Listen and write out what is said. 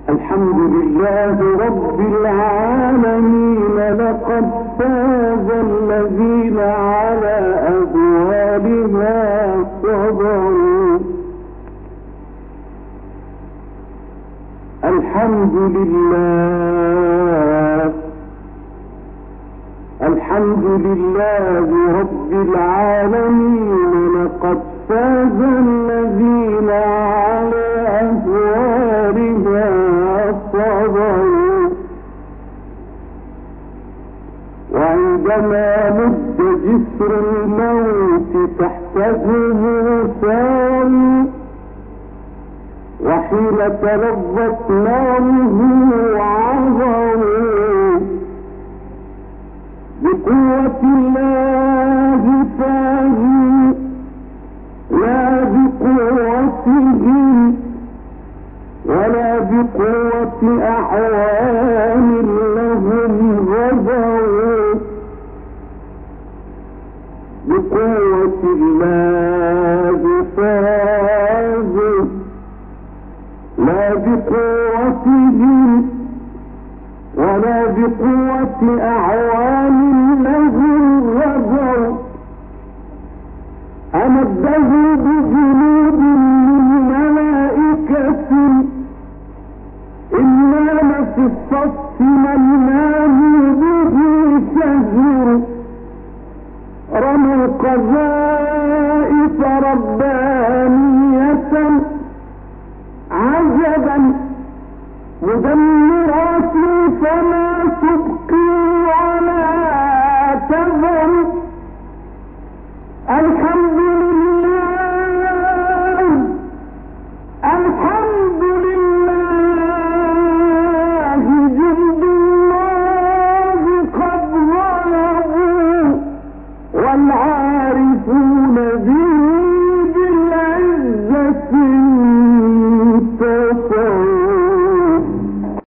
الحمد لله رب العالمين. لقد فاز الذين على أبوابها صبروا. الحمد لله، الحمد لله رب العالمين. لقد فاز الذين على أبوابها صبروا. وعندما مد جسر الموت تحته ساروا، وحين تلظت ناره عظموا. بقوة الله فازوا، لا بقوتهم ولا بقوة أعوان لهم غزوا. بقوة الله فازوا، لا بقوتهم ولا بقوة أعوان لهم غزوا. أمده بجنود من ملائكة، إنما في الصف مناه به شهر. رموا قذائف ربانية عجبا مدمرات فما تبقي ولا تذر. الحمد لله، الحمد لله. جند الله قد غلبوا، والعارفون به بالعزة